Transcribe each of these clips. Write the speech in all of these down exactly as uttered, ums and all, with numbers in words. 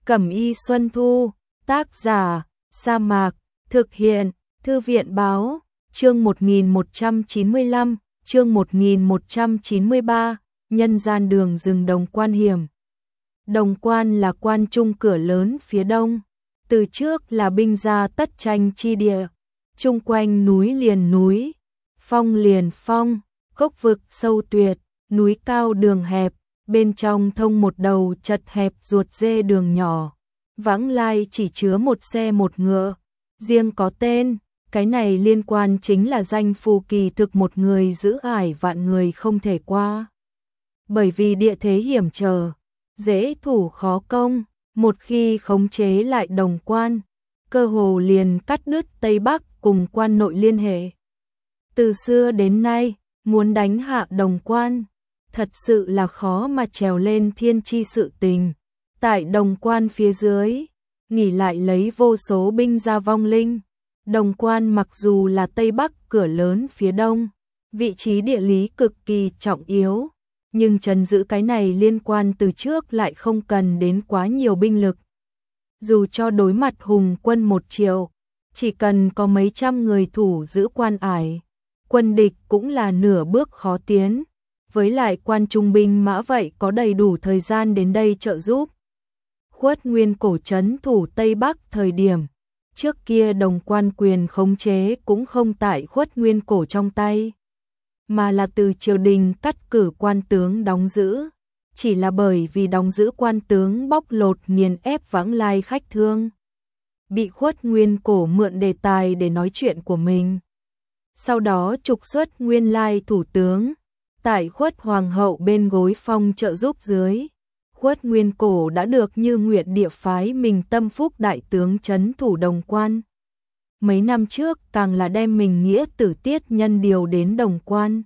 Cẩm y Xuân Thu, tác giả, Sa Mạc, thực hiện, Thư viện báo, chương một nghìn một trăm chín mươi lăm, chương một nghìn một trăm chín mươi ba, nhân gian đường rừng Đồng Quan hiểm. Đồng Quan là quan trung cửa lớn phía đông, từ trước là binh gia tất tranh chi địa, chung quanh núi liền núi, phong liền phong, cốc vực sâu tuyệt, núi cao đường hẹp, bên trong thông một đầu chật hẹp ruột dê đường nhỏ, vãng lai chỉ chứa một xe một ngựa, riêng có tên, cái này liên quan chính là danh phù kỳ thực một người giữ ải vạn người không thể qua. Bởi vì địa thế hiểm trở, dễ thủ khó công, một khi khống chế lại Đồng Quan, cơ hồ liền cắt đứt Tây Bắc cùng quan nội liên hệ. Từ xưa đến nay, muốn đánh hạ Đồng Quan, thật sự là khó mà trèo lên thiên chi sự tình. Tại Đồng Quan phía dưới, nghỉ lại lấy vô số binh gia vong linh. Đồng Quan mặc dù là Tây Bắc cửa lớn phía đông, vị trí địa lý cực kỳ trọng yếu, nhưng trấn giữ cái này liên quan từ trước lại không cần đến quá nhiều binh lực. Dù cho đối mặt hùng quân một triệu, chỉ cần có mấy trăm người thủ giữ quan ải, quân địch cũng là nửa bước khó tiến, với lại quan trung binh mã vậy có đầy đủ thời gian đến đây trợ giúp. Khuất Nguyên Cổ trấn thủ Tây Bắc thời điểm, trước kia Đồng Quan quyền khống chế cũng không tại Khuất Nguyên Cổ trong tay, mà là từ triều đình cắt cử quan tướng đóng giữ, chỉ là bởi vì đóng giữ quan tướng bóc lột nghiền ép vãng lai khách thương, bị Khuất Nguyên Cổ mượn đề tài để nói chuyện của mình. Sau đó trục xuất nguyên lai thủ tướng, tại Khuất Hoàng hậu bên gối phong trợ giúp dưới, Khuất Nguyên Cổ đã được như nguyện địa phái mình tâm phúc đại tướng trấn thủ Đồng Quan. Mấy năm trước càng là đem mình nghĩa tử Tiết Nhân điều đến Đồng Quan,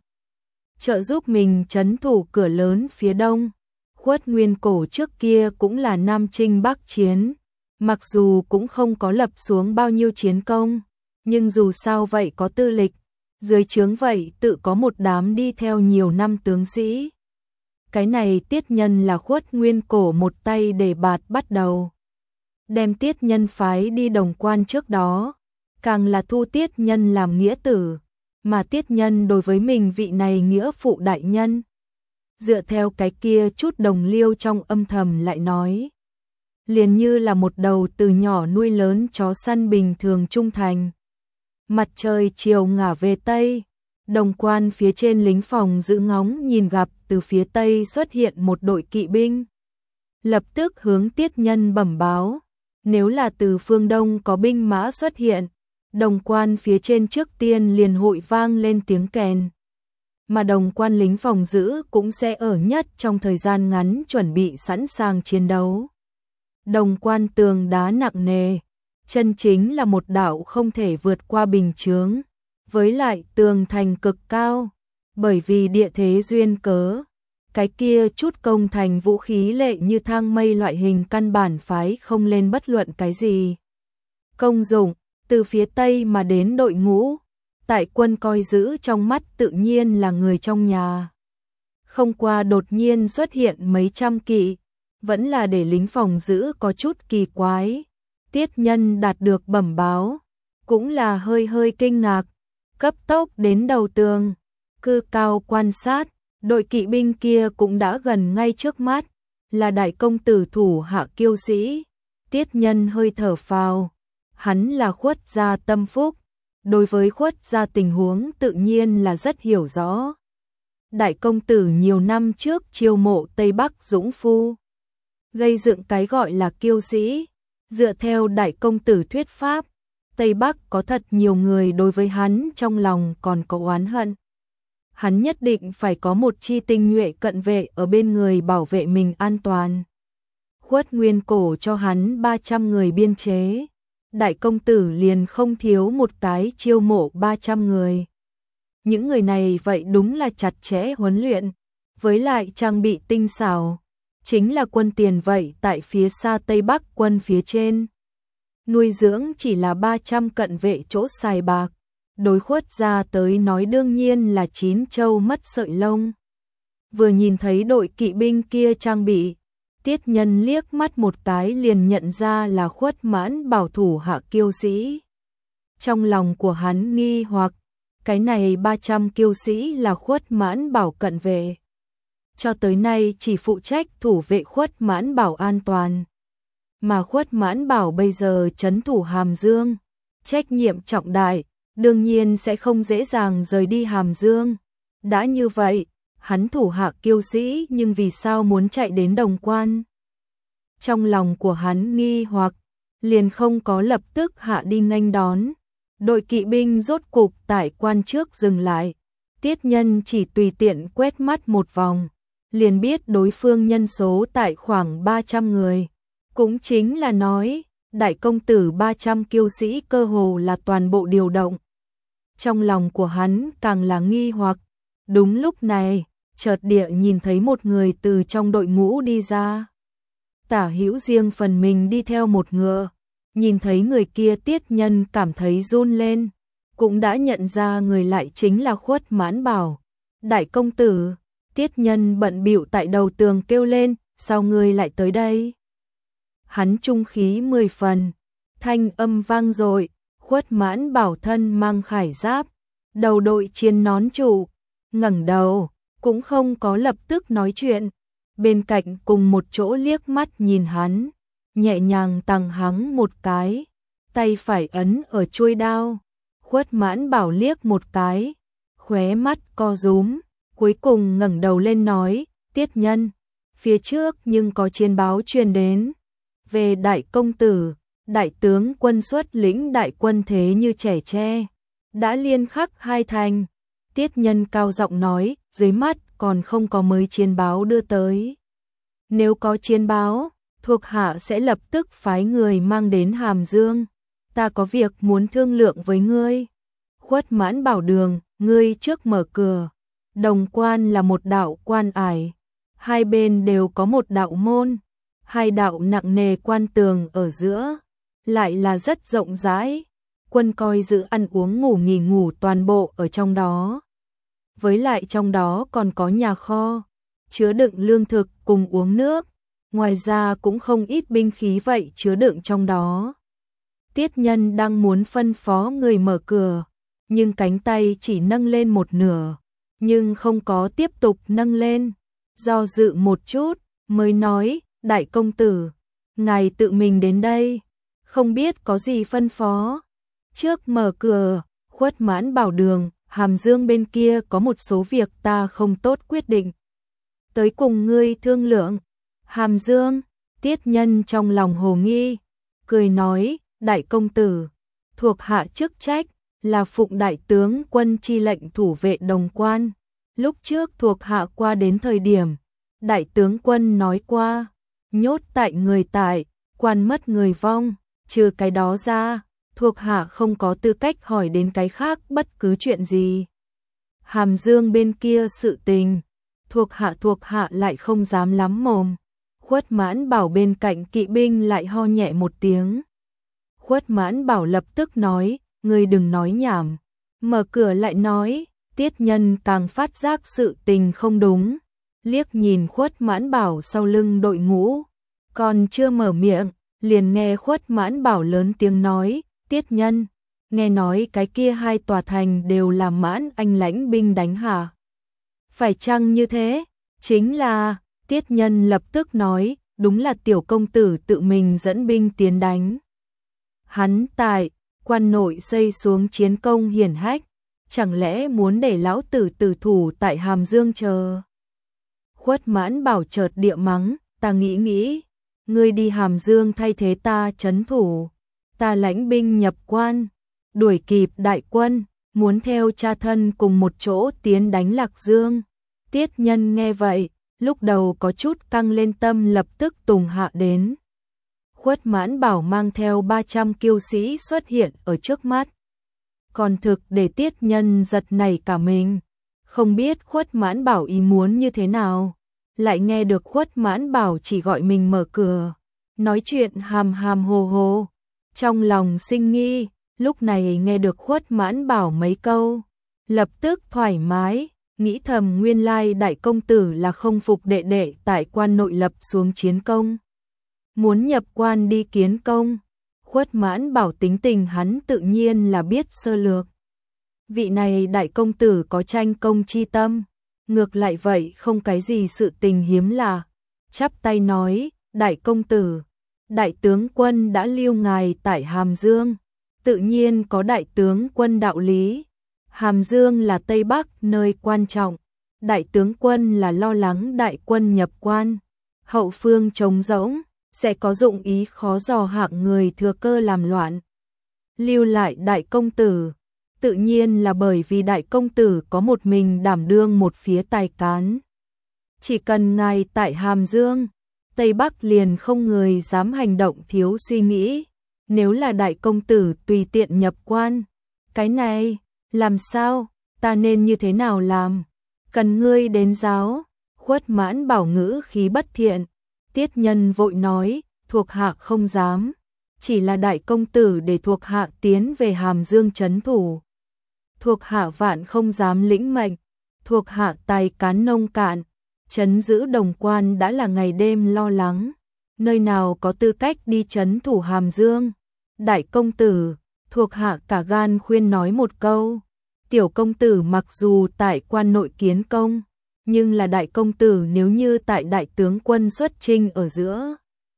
trợ giúp mình trấn thủ cửa lớn phía đông. Khuất Nguyên Cổ trước kia cũng là Nam Chinh Bắc chiến, mặc dù cũng không có lập xuống bao nhiêu chiến công, nhưng dù sao vậy có tư lịch, dưới trướng vậy tự có một đám đi theo nhiều năm tướng sĩ. Cái này Tiết Nhân là Khuất Nguyên Cổ một tay để bạt bắt đầu. Đem Tiết Nhân phái đi Đồng Quan trước đó, càng là thu Tiết Nhân làm nghĩa tử, mà Tiết Nhân đối với mình vị này nghĩa phụ đại nhân. Dựa theo cái kia chút đồng liêu trong âm thầm lại nói, liền như là một đầu từ nhỏ nuôi lớn chó săn bình thường trung thành. Mặt trời chiều ngả về Tây, Đồng Quan phía trên lính phòng giữ ngóng nhìn gặp từ phía Tây xuất hiện một đội kỵ binh. Lập tức hướng Tiết Nhân bẩm báo, nếu là từ phương Đông có binh mã xuất hiện, Đồng Quan phía trên trước tiên liền hội vang lên tiếng kèn. Mà Đồng Quan lính phòng giữ cũng sẽ ở nhất trong thời gian ngắn chuẩn bị sẵn sàng chiến đấu. Đồng Quan tường đá nặng nề, chân chính là một đạo không thể vượt qua bình chướng, với lại tường thành cực cao, bởi vì địa thế duyên cớ, cái kia chút công thành vũ khí lệ như thang mây loại hình căn bản phái không lên bất luận cái gì. Công dụng, từ phía Tây mà đến đội ngũ, tại quân coi giữ trong mắt tự nhiên là người trong nhà. Không qua đột nhiên xuất hiện mấy trăm kỵ, vẫn là để lính phòng giữ có chút kỳ quái. Tiết Nhân đạt được bẩm báo, cũng là hơi hơi kinh ngạc, cấp tốc đến đầu tường, cư cao quan sát, đội kỵ binh kia cũng đã gần ngay trước mắt, là đại công tử thủ hạ kiêu sĩ. Tiết Nhân hơi thở phào, hắn là Khuất gia tâm phúc, đối với Khuất gia tình huống tự nhiên là rất hiểu rõ. Đại công tử nhiều năm trước chiêu mộ Tây Bắc dũng phu, gây dựng cái gọi là kiêu sĩ. Dựa theo đại công tử thuyết pháp, Tây Bắc có thật nhiều người đối với hắn trong lòng còn có oán hận. Hắn nhất định phải có một chi tinh nhuệ cận vệ ở bên người bảo vệ mình an toàn. Khuất Nguyên Cổ cho hắn ba trăm người biên chế, đại công tử liền không thiếu một cái chiêu mộ ba trăm người. Những người này vậy đúng là chặt chẽ huấn luyện, với lại trang bị tinh xảo. Chính là quân tiền vậy tại phía xa Tây Bắc quân phía trên. Nuôi dưỡng chỉ là ba trăm cận vệ chỗ xài bạc, đối Khuất gia tới nói đương nhiên là chín châu mất sợi lông. Vừa nhìn thấy đội kỵ binh kia trang bị, Tiết Nhân liếc mắt một cái liền nhận ra là Khuất Mãn Bảo thủ hạ kiêu sĩ. Trong lòng của hắn nghi hoặc, cái này ba trăm kiêu sĩ là Khuất Mãn Bảo cận vệ. Cho tới nay chỉ phụ trách thủ vệ Khuất Mãn Bảo an toàn. Mà Khuất Mãn Bảo bây giờ trấn thủ Hàm Dương, trách nhiệm trọng đại, đương nhiên sẽ không dễ dàng rời đi Hàm Dương. Đã như vậy, hắn thủ hạ kiêu sĩ nhưng vì sao muốn chạy đến Đồng Quan? Trong lòng của hắn nghi hoặc, liền không có lập tức hạ đi nghênh đón. Đội kỵ binh rốt cục tại quan trước dừng lại. Tiết Nhân chỉ tùy tiện quét mắt một vòng, liền biết đối phương nhân số tại khoảng ba trăm người. Cũng chính là nói, đại công tử ba trăm kiêu sĩ cơ hồ là toàn bộ điều động. Trong lòng của hắn càng là nghi hoặc. Đúng lúc này, chợt địa nhìn thấy một người từ trong đội ngũ đi ra. Tả Hữu riêng phần mình đi theo một ngựa. Nhìn thấy người kia Tiết Nhân cảm thấy run lên, cũng đã nhận ra người lại chính là Khuất Mãn Bảo. Đại công tử, Tiết Nhân bận bịu tại đầu tường kêu lên, sao ngươi lại tới đây? Hắn trung khí mười phần, thanh âm vang dội, Khuất Mãn Bảo thân mang khải giáp, đầu đội chiên nón trụ, ngẩng đầu, cũng không có lập tức nói chuyện, bên cạnh cùng một chỗ liếc mắt nhìn hắn, nhẹ nhàng tằng hắng một cái, tay phải ấn ở chuôi đao. Khuất Mãn Bảo liếc một cái, khóe mắt co rúm, cuối cùng ngẩng đầu lên nói, Tiết Nhân, phía trước nhưng có chiến báo truyền đến. Về đại công tử, đại tướng quân xuất lĩnh đại quân thế như trẻ tre, đã liên khắc hai thành. Tiết Nhân cao giọng nói, dưới mắt còn không có mới chiến báo đưa tới. Nếu có chiến báo, thuộc hạ sẽ lập tức phái người mang đến Hàm Dương. Ta có việc muốn thương lượng với ngươi. Khuất Mãn Bảo đường, ngươi trước mở cửa. Đồng Quan là một đạo quan ải, hai bên đều có một đạo môn, hai đạo nặng nề quan tường ở giữa, lại là rất rộng rãi. Quân coi giữ ăn uống ngủ nghỉ ngủ toàn bộ ở trong đó. Với lại trong đó còn có nhà kho, chứa đựng lương thực cùng uống nước. Ngoài ra cũng không ít binh khí vậy chứa đựng trong đó. Tiết Nhân đang muốn phân phó người mở cửa, nhưng cánh tay chỉ nâng lên một nửa, nhưng không có tiếp tục nâng lên. Do dự một chút, mới nói, đại công tử, ngài tự mình đến đây, không biết có gì phân phó. Trước mở cửa, Khuất Mãn Bảo đường, Hàm Dương bên kia có một số việc ta không tốt quyết định. Tới cùng ngươi thương lượng. Hàm Dương, Tiết Nhân trong lòng hồ nghi, cười nói, đại công tử, thuộc hạ chức trách, là phụng đại tướng quân chi lệnh thủ vệ Đồng Quan. Lúc trước thuộc hạ qua đến thời điểm, đại tướng quân nói qua, nhốt tại người tại, quan mất người vong, trừ cái đó ra, thuộc hạ không có tư cách hỏi đến cái khác bất cứ chuyện gì. Hàm Dương bên kia sự tình, thuộc hạ thuộc hạ lại không dám lắm mồm. Khuất Mãn Bảo bên cạnh kỵ binh lại ho nhẹ một tiếng. Khuất Mãn Bảo lập tức nói, ngươi đừng nói nhảm. Mở cửa lại nói, Tiết Nhân càng phát giác sự tình không đúng. Liếc nhìn Khuất Mãn Bảo sau lưng đội ngũ, còn chưa mở miệng, liền nghe Khuất Mãn Bảo lớn tiếng nói, Tiết Nhân, nghe nói cái kia hai tòa thành đều là Mãn Anh lãnh binh đánh hả? Phải chăng như thế? Chính là, Tiết Nhân lập tức nói, đúng là tiểu công tử tự mình dẫn binh tiến đánh. Hắn tại, quan nội xây xuống chiến công hiển hách, chẳng lẽ muốn để lão tử tử thủ tại Hàm Dương chờ? Khuất Mãn Bảo chợt địa mắng, ta nghĩ nghĩ, ngươi đi Hàm Dương thay thế ta trấn thủ, ta lãnh binh nhập quan, đuổi kịp đại quân, muốn theo cha thân cùng một chỗ tiến đánh Lạc Dương. Tiết Nhân nghe vậy, lúc đầu có chút căng lên tâm lập tức tùng hạ đến. Khuất Mãn Bảo mang theo ba trăm kiêu sĩ xuất hiện ở trước mắt. Còn thực để Tiết Nhân giật nảy cả mình, không biết Khuất Mãn Bảo ý muốn như thế nào, lại nghe được Khuất Mãn Bảo chỉ gọi mình mở cửa, nói chuyện hàm hàm hồ hồ, trong lòng sinh nghi, lúc này nghe được Khuất Mãn Bảo mấy câu, lập tức thoải mái, nghĩ thầm nguyên lai đại công tử là không phục đệ đệ tại quan nội lập xuống chiến công. Muốn nhập quan đi kiến công. Khuất Mãn Bảo tính tình hắn tự nhiên là biết sơ lược. Vị này đại công tử có tranh công chi tâm, ngược lại vậy không cái gì sự tình hiếm lạ. Chắp tay nói, đại công tử, đại tướng quân đã lưu ngài tại Hàm Dương, tự nhiên có đại tướng quân đạo lý. Hàm Dương là Tây Bắc nơi quan trọng, đại tướng quân là lo lắng đại quân nhập quan, hậu phương trống rỗng, sẽ có dụng ý khó dò hạng người thừa cơ làm loạn. Lưu lại đại công tử, tự nhiên là bởi vì đại công tử có một mình đảm đương một phía tài cán. Chỉ cần ngài tại Hàm Dương, Tây Bắc liền không người dám hành động thiếu suy nghĩ. Nếu là đại công tử tùy tiện nhập quan, cái này, làm sao, ta nên như thế nào làm? Cần ngươi đến giáo. Khuất Mãn Bảo ngữ khí bất thiện. Tiết Nhân vội nói, thuộc hạ không dám, chỉ là đại công tử để thuộc hạ tiến về Hàm Dương trấn thủ. Thuộc hạ vạn không dám lĩnh mệnh, thuộc hạ tài cán nông cạn, trấn giữ Đồng Quan đã là ngày đêm lo lắng, nơi nào có tư cách đi trấn thủ Hàm Dương. Đại công tử, thuộc hạ cả gan khuyên nói một câu, tiểu công tử mặc dù tại quan nội kiến công, nhưng là đại công tử nếu như tại đại tướng quân xuất chinh ở giữa,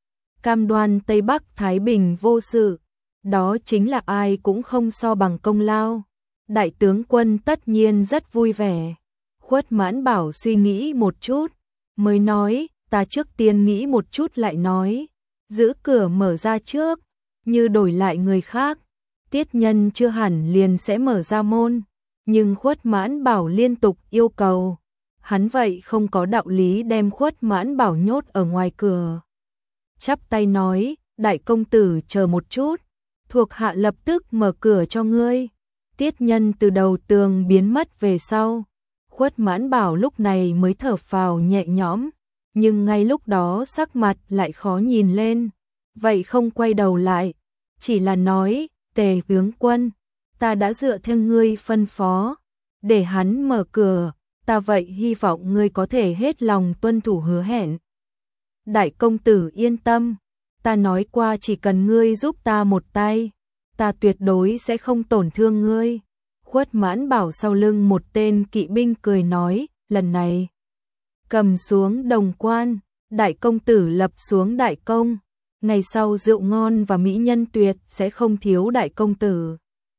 cam đoan Tây Bắc Thái Bình vô sự, đó chính là ai cũng không so bằng công lao. Đại tướng quân tất nhiên rất vui vẻ. Khuất Mãn Bảo suy nghĩ một chút, mới nói, ta trước tiên nghĩ một chút lại nói, giữ cửa mở ra trước, như đổi lại người khác, Tiết Nhân chưa hẳn liền sẽ mở ra môn, nhưng Khuất Mãn Bảo liên tục yêu cầu, hắn vậy không có đạo lý đem Khuất Mãn Bảo nhốt ở ngoài cửa. Chắp tay nói, đại công tử chờ một chút, thuộc hạ lập tức mở cửa cho ngươi. Tiết Nhân từ đầu tường biến mất về sau, Khuất Mãn Bảo lúc này mới thở phào nhẹ nhõm, nhưng ngay lúc đó sắc mặt lại khó nhìn lên, vậy không quay đầu lại, chỉ là nói, Tề tướng quân, ta đã dựa theo ngươi phân phó, để hắn mở cửa, ta vậy hy vọng ngươi có thể hết lòng tuân thủ hứa hẹn. Đại công tử yên tâm, ta nói qua chỉ cần ngươi giúp ta một tay, ta tuyệt đối sẽ không tổn thương ngươi. Khuất Mãn Bảo sau lưng một tên kỵ binh cười nói, lần này cầm xuống Đồng Quan, đại công tử lập xuống đại công, ngày sau rượu ngon và mỹ nhân tuyệt sẽ không thiếu đại công tử.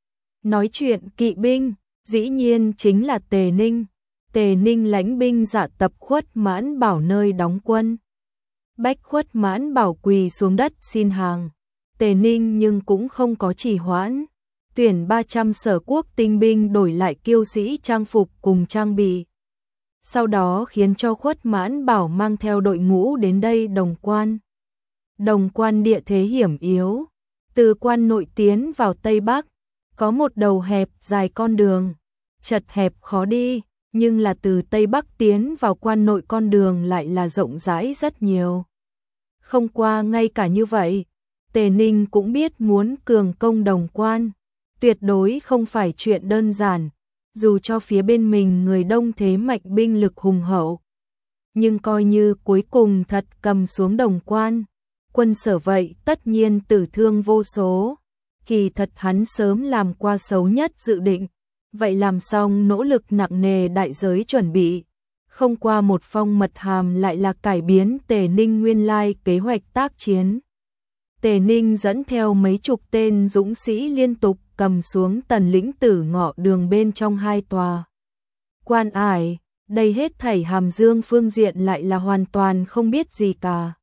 Nói chuyện kỵ binh, dĩ nhiên chính là Tề Ninh. Tề Ninh lãnh binh dạ tập Khuất Mãn Bảo nơi đóng quân. Bách Khuất Mãn Bảo quỳ xuống đất xin hàng. Tề Ninh nhưng cũng không có trì hoãn, tuyển ba trăm sở quốc tinh binh đổi lại kiêu sĩ trang phục cùng trang bị. Sau đó khiến cho Khuất Mãn Bảo mang theo đội ngũ đến đây Đồng Quan. Đồng Quan địa thế hiểm yếu, từ quan nội tiến vào Tây Bắc, có một đầu hẹp dài con đường, chật hẹp khó đi, nhưng là từ Tây Bắc tiến vào quan nội con đường lại là rộng rãi rất nhiều. Không qua ngay cả như vậy, Tề Ninh cũng biết muốn cường công Đồng Quan, tuyệt đối không phải chuyện đơn giản, dù cho phía bên mình người đông thế mạnh binh lực hùng hậu. Nhưng coi như cuối cùng thật cầm xuống Đồng Quan, quân Sở vậy tất nhiên tử thương vô số. Kỳ thật hắn sớm làm qua xấu nhất dự định, vậy làm xong nỗ lực nặng nề đại giới chuẩn bị, không qua một phong mật hàm lại là cải biến Tề Ninh nguyên lai kế hoạch tác chiến. Tề Ninh dẫn theo mấy chục tên dũng sĩ liên tục cầm xuống Tần Lĩnh Tử Ngọ đường bên trong hai tòa quan ải, đây hết thảy Hàm Dương phương diện lại là hoàn toàn không biết gì cả.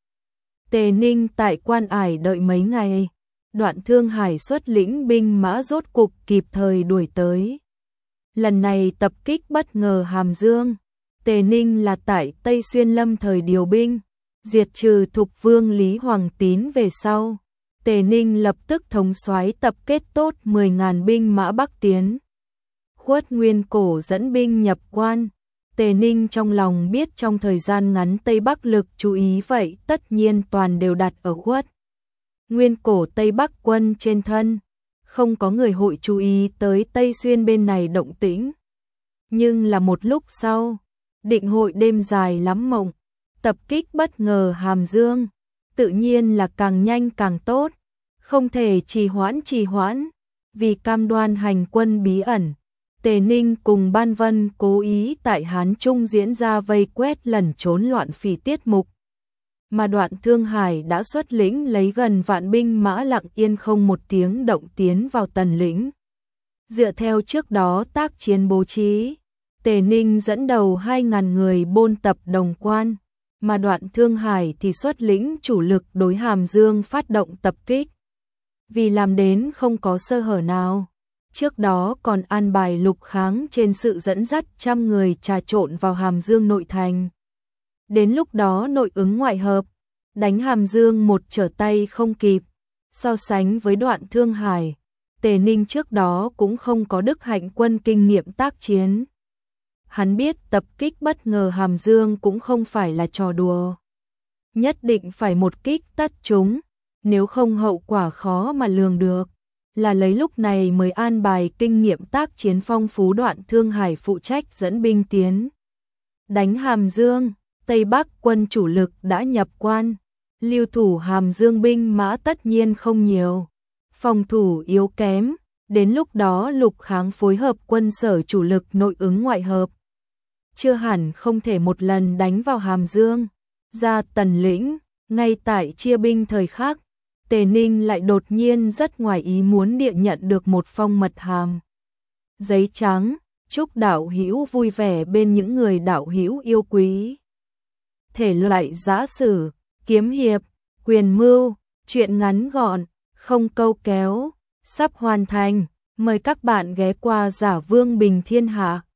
Tề Ninh tại quan ải đợi mấy ngày, Đoạn Thương Hải xuất lĩnh binh mã rốt cục kịp thời đuổi tới. Lần này tập kích bất ngờ Hàm Dương, Tề Ninh là tại Tây Xuyên Lâm thời điều binh, diệt trừ Thục Vương Lý Hoàng Tín về sau. Tề Ninh lập tức thống soái tập kết tốt mười nghìn binh mã bắc tiến. Khuất Nguyên Cổ dẫn binh nhập quan. Tề Ninh trong lòng biết trong thời gian ngắn Tây Bắc lực chú ý vậy tất nhiên toàn đều đặt ở Khuất Nguyên Cổ Tây Bắc quân trên thân. Không có người hội chú ý tới Tây Xuyên bên này động tĩnh. Nhưng là một lúc sau, định hội đêm dài lắm mộng, tập kích bất ngờ Hàm Dương, tự nhiên là càng nhanh càng tốt, không thể trì hoãn trì hoãn, vì cam đoan hành quân bí ẩn. Tề Ninh cùng Ban Vân cố ý tại Hán Trung diễn ra vây quét lẩn trốn loạn phỉ tiết mục, mà Đoạn Thương Hải đã xuất lĩnh lấy gần vạn binh mã lặng yên không một tiếng động tiến vào Tần lĩnh. Dựa theo trước đó tác chiến bố trí, Tề Ninh dẫn đầu hai ngàn người bôn tập Đồng Quan, mà Đoạn Thương Hải thì xuất lĩnh chủ lực đối Hàm Dương phát động tập kích. Vì làm đến không có sơ hở nào, trước đó còn an bài Lục Kháng trên sự dẫn dắt trăm người trà trộn vào Hàm Dương nội thành. Đến lúc đó nội ứng ngoại hợp, đánh Hàm Dương một trở tay không kịp. So sánh với Đoạn Thương Hải, Tề Ninh trước đó cũng không có đức hạnh quân kinh nghiệm tác chiến. Hắn biết tập kích bất ngờ Hàm Dương cũng không phải là trò đùa. Nhất định phải một kích tất chúng, nếu không hậu quả khó mà lường được. Là lấy lúc này mới an bài kinh nghiệm tác chiến phong phú Đoạn Thương Hải phụ trách dẫn binh tiến đánh Hàm Dương. Tây Bắc quân chủ lực đã nhập quan, lưu thủ Hàm Dương binh mã tất nhiên không nhiều, phòng thủ yếu kém, đến lúc đó Lục Kháng phối hợp quân sở chủ lực nội ứng ngoại hợp, chưa hẳn không thể một lần đánh vào Hàm Dương. Ra Tần lĩnh, ngay tại chia binh thời khắc, Tề Ninh lại đột nhiên rất ngoài ý muốn địa nhận được một phong mật hàm. Giấy trắng, chúc đạo hữu vui vẻ bên những người đạo hữu yêu quý. Thể loại giã sử, kiếm hiệp, quyền mưu, truyện ngắn gọn, không câu kéo, sắp hoàn thành. Mời các bạn ghé qua Giả Vương Bình Thiên Hạ.